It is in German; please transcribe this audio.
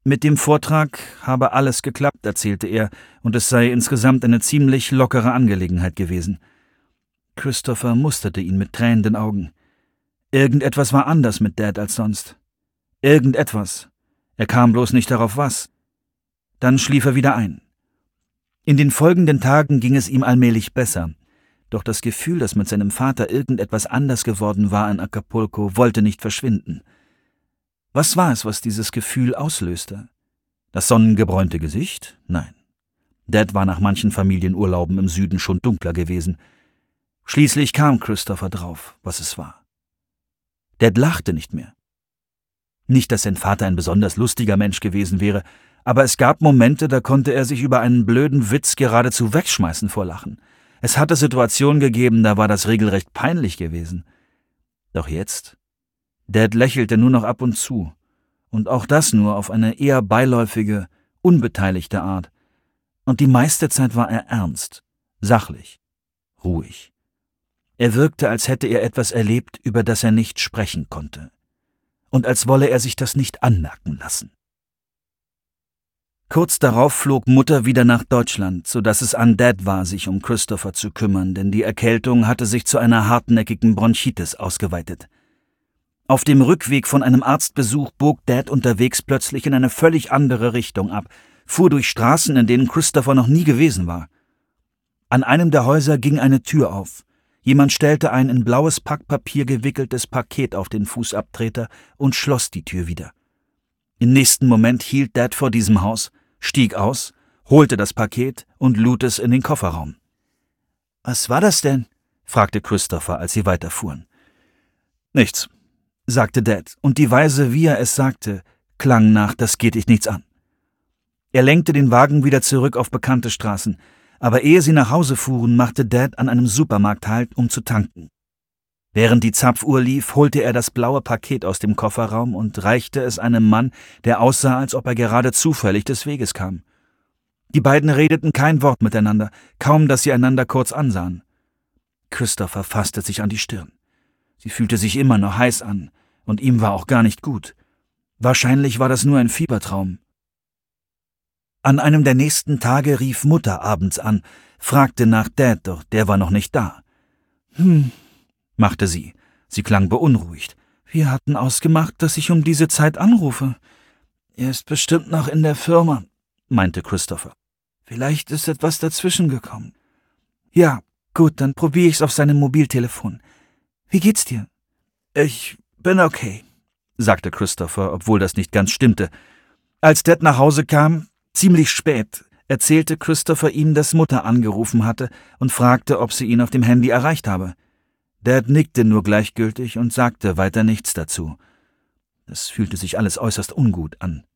Mit dem Vortrag habe alles geklappt, erzählte er, und es sei insgesamt eine ziemlich lockere Angelegenheit gewesen. Christopher musterte ihn mit tränenden Augen. Irgendetwas war anders mit Dad als sonst. Irgendetwas. Er kam bloß nicht darauf, was. Dann schlief er wieder ein. In den folgenden Tagen ging es ihm allmählich besser, doch das Gefühl, dass mit seinem Vater irgendetwas anders geworden war in Acapulco, wollte nicht verschwinden. Was war es, was dieses Gefühl auslöste? Das sonnengebräunte Gesicht? Nein. Dad war nach manchen Familienurlauben im Süden schon dunkler gewesen. Schließlich kam Christopher drauf, was es war. Dad lachte nicht mehr. Nicht, dass sein Vater ein besonders lustiger Mensch gewesen wäre, aber es gab Momente, da konnte er sich über einen blöden Witz geradezu wegschmeißen vor Lachen. Es hatte Situationen gegeben, da war das regelrecht peinlich gewesen. Doch jetzt? Dad lächelte nur noch ab und zu, und auch das nur auf eine eher beiläufige, unbeteiligte Art. Und die meiste Zeit war er ernst, sachlich, ruhig. Er wirkte, als hätte er etwas erlebt, über das er nicht sprechen konnte. Und als wolle er sich das nicht anmerken lassen. Kurz darauf flog Mutter wieder nach Deutschland, sodass es an Dad war, sich um Christopher zu kümmern, denn die Erkältung hatte sich zu einer hartnäckigen Bronchitis ausgeweitet. Auf dem Rückweg von einem Arztbesuch bog Dad unterwegs plötzlich in eine völlig andere Richtung ab, fuhr durch Straßen, in denen Christopher noch nie gewesen war. An einem der Häuser ging eine Tür auf. Jemand stellte ein in blaues Packpapier gewickeltes Paket auf den Fußabtreter und schloss die Tür wieder. Im nächsten Moment hielt Dad vor diesem Haus, stieg aus, holte das Paket und lud es in den Kofferraum. »Was war das denn?« fragte Christopher, als sie weiterfuhren. »Nichts«, sagte Dad, und die Weise, wie er es sagte, klang nach, das geht dich nichts an. Er lenkte den Wagen wieder zurück auf bekannte Straßen, aber ehe sie nach Hause fuhren, machte Dad an einem Supermarkt Halt, um zu tanken. Während die Zapfuhr lief, holte er das blaue Paket aus dem Kofferraum und reichte es einem Mann, der aussah, als ob er gerade zufällig des Weges kam. Die beiden redeten kein Wort miteinander, kaum dass sie einander kurz ansahen. Christopher fasste sich an die Stirn. Sie fühlte sich immer noch heiß an, und ihm war auch gar nicht gut. Wahrscheinlich war das nur ein Fiebertraum. An einem der nächsten Tage rief Mutter abends an, fragte nach Dad, doch der war noch nicht da. Machte sie. Sie klang beunruhigt. Wir hatten ausgemacht, dass ich um diese Zeit anrufe. Er ist bestimmt noch in der Firma, meinte Christopher. Vielleicht ist etwas dazwischen gekommen. Ja, gut, dann probiere ich's auf seinem Mobiltelefon. Wie geht's dir? Ich bin okay, sagte Christopher, obwohl das nicht ganz stimmte. Als Dad nach Hause kam, ziemlich spät, erzählte Christopher ihm, dass Mutter angerufen hatte und fragte, ob sie ihn auf dem Handy erreicht habe. Dad nickte nur gleichgültig und sagte weiter nichts dazu. Das fühlte sich alles äußerst ungut an.